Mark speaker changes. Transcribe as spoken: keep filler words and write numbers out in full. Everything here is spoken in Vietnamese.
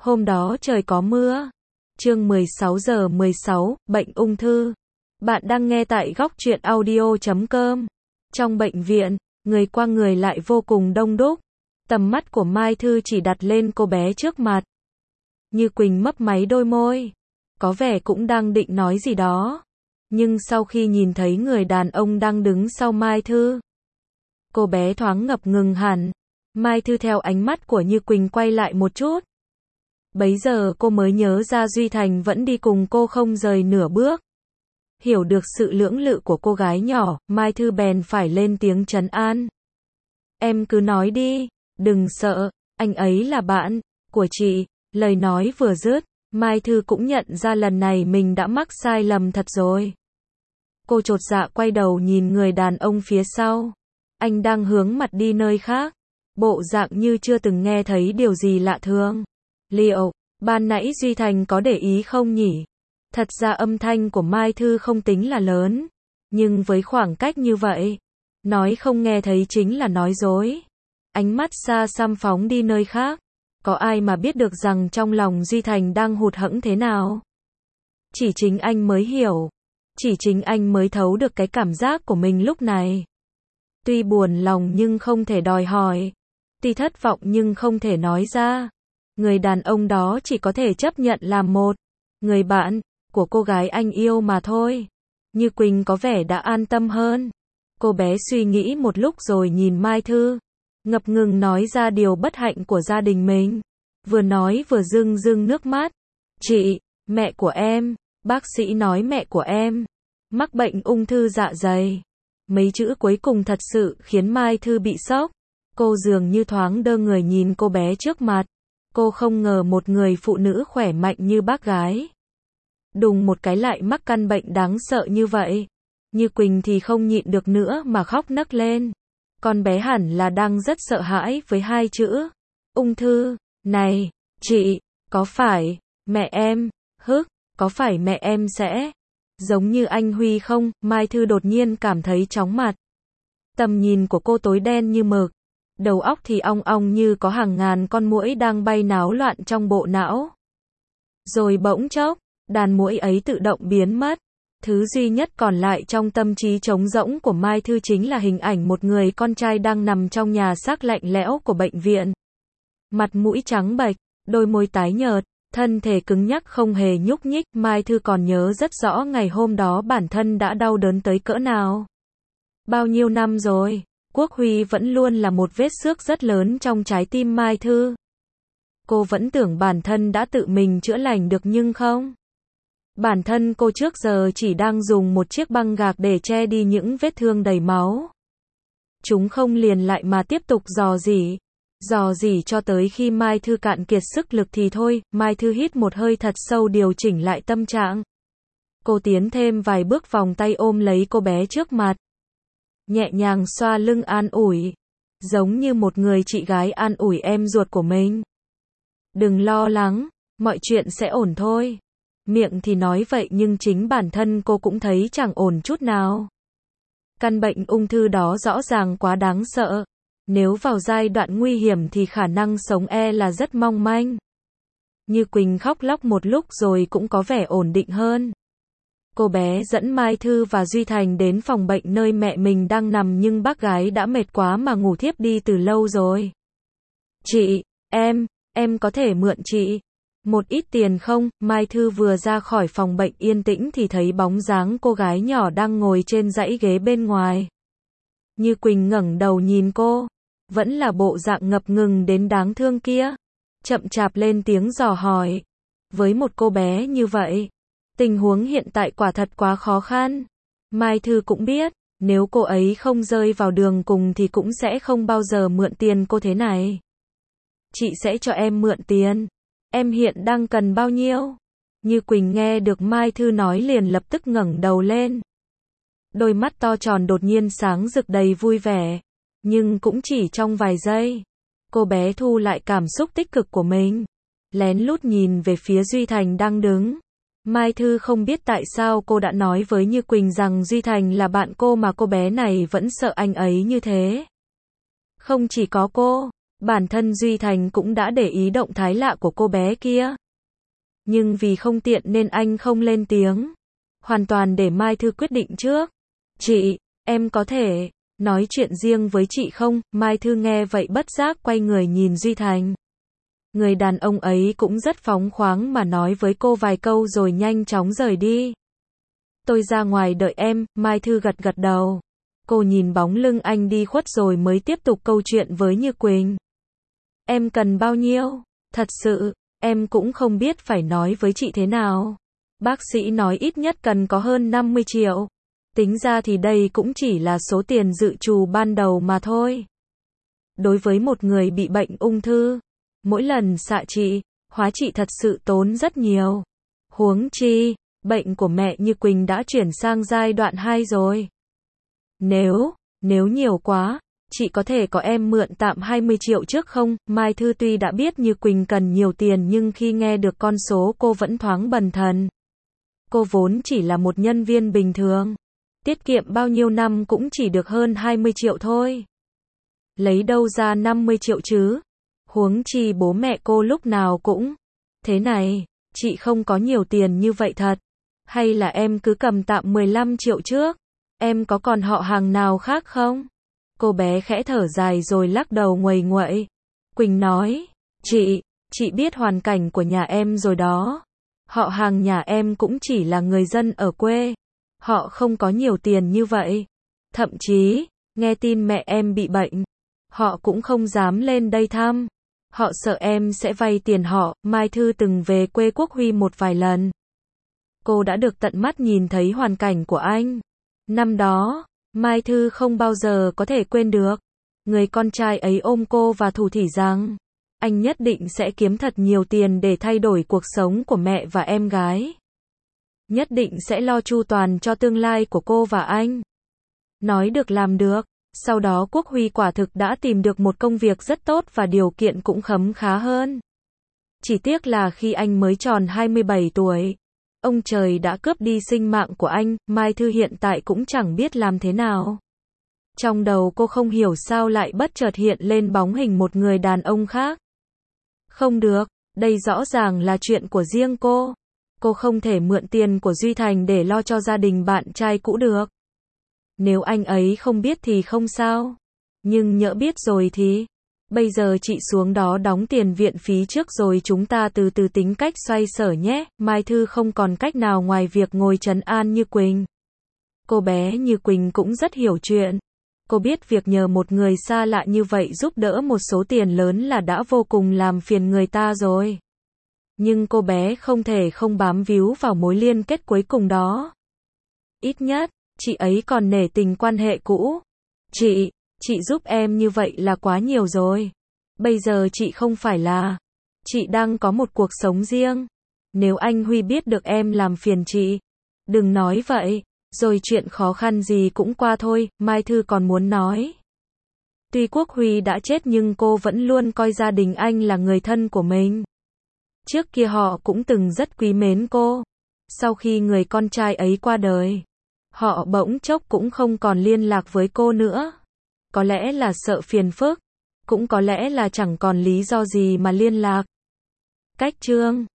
Speaker 1: Hôm đó trời có mưa. Chương mười sáu giờ mười sáu, bệnh ung thư. Bạn đang nghe tại góc truyện audio chấm com. Trong bệnh viện, người qua người lại vô cùng đông đúc. Tầm mắt của Mai Thư chỉ đặt lên cô bé trước mặt. Như Quỳnh mấp máy đôi môi, có vẻ cũng đang định nói gì đó. Nhưng sau khi nhìn thấy người đàn ông đang đứng sau Mai Thư, cô bé thoáng ngập ngừng hẳn. Mai Thư theo ánh mắt của Như Quỳnh quay lại một chút. Bấy giờ cô mới nhớ ra Duy Thành vẫn đi cùng cô không rời nửa bước. Hiểu được sự lưỡng lự của cô gái nhỏ, Mai Thư bèn phải lên tiếng trấn an. Em cứ nói đi, đừng sợ, anh ấy là bạn của chị. Lời nói vừa dứt, Mai Thư cũng nhận ra lần này mình đã mắc sai lầm thật rồi. Cô chột dạ quay đầu nhìn người đàn ông phía sau. Anh đang hướng mặt đi nơi khác, bộ dạng như chưa từng nghe thấy điều gì lạ thường. Liệu, ban nãy Duy Thành có để ý không nhỉ? Thật ra âm thanh của Mai Thư không tính là lớn, nhưng với khoảng cách như vậy, nói không nghe thấy chính là nói dối. Ánh mắt xa xăm phóng đi nơi khác. Có ai mà biết được rằng trong lòng Duy Thành đang hụt hẫng thế nào? Chỉ chính anh mới hiểu. Chỉ chính anh mới thấu được cái cảm giác của mình lúc này. Tuy buồn lòng nhưng không thể đòi hỏi. Tuy thất vọng nhưng không thể nói ra. Người đàn ông đó chỉ có thể chấp nhận làm một người bạn của cô gái anh yêu mà thôi. Như Quỳnh có vẻ đã an tâm hơn. Cô bé suy nghĩ một lúc rồi nhìn Mai Thư, ngập ngừng nói ra điều bất hạnh của gia đình mình. Vừa nói vừa rưng rưng nước mắt. Chị, mẹ của em, bác sĩ nói mẹ của em mắc bệnh ung thư dạ dày. Mấy chữ cuối cùng thật sự khiến Mai Thư bị sốc. Cô dường như thoáng đơ người nhìn cô bé trước mặt. Cô không ngờ một người phụ nữ khỏe mạnh như bác gái đùng một cái lại mắc căn bệnh đáng sợ như vậy. Như Quỳnh thì không nhịn được nữa mà khóc nấc lên. Con bé hẳn là đang rất sợ hãi với hai chữ ung thư. Này, chị, có phải mẹ em, hức, có phải mẹ em sẽ giống như anh Huy không? Mai Thư đột nhiên cảm thấy chóng mặt. Tầm nhìn của cô tối đen như mực. Đầu óc thì ong ong như có hàng ngàn con muỗi đang bay náo loạn trong bộ não. Rồi bỗng chốc, đàn muỗi ấy tự động biến mất. Thứ duy nhất còn lại trong tâm trí trống rỗng của Mai Thư chính là hình ảnh một người con trai đang nằm trong nhà xác lạnh lẽo của bệnh viện. Mặt mũi trắng bệch, đôi môi tái nhợt, thân thể cứng nhắc không hề nhúc nhích. Mai Thư còn nhớ rất rõ ngày hôm đó bản thân đã đau đớn tới cỡ nào. Bao nhiêu năm rồi, Quốc Huy vẫn luôn là một vết xước rất lớn trong trái tim Mai Thư. Cô vẫn tưởng bản thân đã tự mình chữa lành được nhưng không. Bản thân cô trước giờ chỉ đang dùng một chiếc băng gạc để che đi những vết thương đầy máu. Chúng không liền lại mà tiếp tục dò dỉ. Dò dỉ cho tới khi Mai Thư cạn kiệt sức lực thì thôi. Mai Thư hít một hơi thật sâu điều chỉnh lại tâm trạng. Cô tiến thêm vài bước vòng tay ôm lấy cô bé trước mặt. Nhẹ nhàng xoa lưng an ủi. Giống như một người chị gái an ủi em ruột của mình. Đừng lo lắng, mọi chuyện sẽ ổn thôi. Miệng thì nói vậy nhưng chính bản thân cô cũng thấy chẳng ổn chút nào. Căn bệnh ung thư đó rõ ràng quá đáng sợ. Nếu vào giai đoạn nguy hiểm thì khả năng sống e là rất mong manh. Như Quỳnh khóc lóc một lúc rồi cũng có vẻ ổn định hơn. Cô bé dẫn Mai Thư và Duy Thành đến phòng bệnh nơi mẹ mình đang nằm nhưng bác gái đã mệt quá mà ngủ thiếp đi từ lâu rồi. Chị, em, em có thể mượn chị một ít tiền không? Mai Thư vừa ra khỏi phòng bệnh yên tĩnh thì thấy bóng dáng cô gái nhỏ đang ngồi trên dãy ghế bên ngoài. Như Quỳnh ngẩng đầu nhìn cô, vẫn là bộ dạng ngập ngừng đến đáng thương kia. Chậm chạp lên tiếng dò hỏi. Với một cô bé như vậy, tình huống hiện tại quả thật quá khó khăn. Mai Thư cũng biết, nếu cô ấy không rơi vào đường cùng thì cũng sẽ không bao giờ mượn tiền cô thế này. Chị sẽ cho em mượn tiền. Em hiện đang cần bao nhiêu? Như Quỳnh nghe được Mai Thư nói liền lập tức ngẩng đầu lên. Đôi mắt to tròn đột nhiên sáng rực đầy vui vẻ. Nhưng cũng chỉ trong vài giây. Cô bé thu lại cảm xúc tích cực của mình. Lén lút nhìn về phía Duy Thành đang đứng. Mai Thư không biết tại sao cô đã nói với Như Quỳnh rằng Duy Thành là bạn cô mà cô bé này vẫn sợ anh ấy như thế. Không chỉ có cô, Bản thân Duy Thành cũng đã để ý động thái lạ của cô bé kia. Nhưng vì không tiện nên anh không lên tiếng. Hoàn toàn để Mai Thư quyết định trước. Chị, em có thể nói chuyện riêng với chị không? Mai Thư nghe vậy bất giác quay người nhìn Duy Thành. Người đàn ông ấy cũng rất phóng khoáng mà nói với cô vài câu rồi nhanh chóng rời đi. Tôi ra ngoài đợi em, Mai Thư gật gật đầu. Cô nhìn bóng lưng anh đi khuất rồi mới tiếp tục câu chuyện với Như Quỳnh. Em cần bao nhiêu? Thật sự, em cũng không biết phải nói với chị thế nào. Bác sĩ nói ít nhất cần có hơn năm mươi triệu. Tính ra thì đây cũng chỉ là số tiền dự trù ban đầu mà thôi. Đối với một người bị bệnh ung thư, mỗi lần xạ trị, hóa trị thật sự tốn rất nhiều. Huống chi, bệnh của mẹ Như Quỳnh đã chuyển sang giai đoạn hai rồi. Nếu, nếu nhiều quá, chị có thể có em mượn tạm hai mươi triệu trước không? Mai Thư tuy đã biết Như Quỳnh cần nhiều tiền nhưng khi nghe được con số cô vẫn thoáng bần thần. Cô vốn chỉ là một nhân viên bình thường. Tiết kiệm bao nhiêu năm cũng chỉ được hơn hai mươi triệu thôi. Lấy đâu ra năm mươi triệu chứ? Huống chi bố mẹ cô lúc nào cũng. Thế này, chị không có nhiều tiền như vậy thật. Hay là em cứ cầm tạm mười lăm triệu trước? Em có còn họ hàng nào khác không? Cô bé khẽ thở dài rồi lắc đầu nguầy nguậy. Quỳnh nói, chị, chị biết hoàn cảnh của nhà em rồi đó. Họ hàng nhà em cũng chỉ là người dân ở quê. Họ không có nhiều tiền như vậy. Thậm chí, nghe tin mẹ em bị bệnh, họ cũng không dám lên đây thăm. Họ sợ em sẽ vay tiền họ. Mai Thư từng về quê Quốc Huy một vài lần. Cô đã được tận mắt nhìn thấy hoàn cảnh của anh. Năm đó, Mai Thư không bao giờ có thể quên được. Người con trai ấy ôm cô và thủ thỉ rằng, anh nhất định sẽ kiếm thật nhiều tiền để thay đổi cuộc sống của mẹ và em gái. Nhất định sẽ lo chu toàn cho tương lai của cô và anh. Nói được làm được. Sau đó Quốc Huy quả thực đã tìm được một công việc rất tốt và điều kiện cũng khấm khá hơn. Chỉ tiếc là khi anh mới tròn hai mươi bảy tuổi, ông trời đã cướp đi sinh mạng của anh. Mai Thư hiện tại cũng chẳng biết làm thế nào. Trong đầu cô không hiểu sao lại bất chợt hiện lên bóng hình một người đàn ông khác. Không được, đây rõ ràng là chuyện của riêng cô. Cô không thể mượn tiền của Duy Thành để lo cho gia đình bạn trai cũ được. Nếu anh ấy không biết thì không sao. Nhưng nhỡ biết rồi thì... Bây giờ chị xuống đó đóng tiền viện phí trước rồi chúng ta từ từ tính cách xoay sở nhé. Mai Thư không còn cách nào ngoài việc ngồi trấn an Như Quỳnh. Cô bé Như Quỳnh cũng rất hiểu chuyện. Cô biết việc nhờ một người xa lạ như vậy giúp đỡ một số tiền lớn là đã vô cùng làm phiền người ta rồi. Nhưng cô bé không thể không bám víu vào mối liên kết cuối cùng đó. Ít nhất, chị ấy còn nể tình quan hệ cũ. Chị, chị giúp em như vậy là quá nhiều rồi. Bây giờ chị không phải là... Chị đang có một cuộc sống riêng. Nếu anh Huy biết được em làm phiền chị, đừng nói vậy. Rồi chuyện khó khăn gì cũng qua thôi. Mai Thư còn muốn nói. Tuy Quốc Huy đã chết nhưng cô vẫn luôn coi gia đình anh là người thân của mình. Trước kia họ cũng từng rất quý mến cô. Sau khi người con trai ấy qua đời, họ bỗng chốc cũng không còn liên lạc với cô nữa. Có lẽ là sợ phiền phức, cũng có lẽ là chẳng còn lý do gì mà liên lạc. Cách chương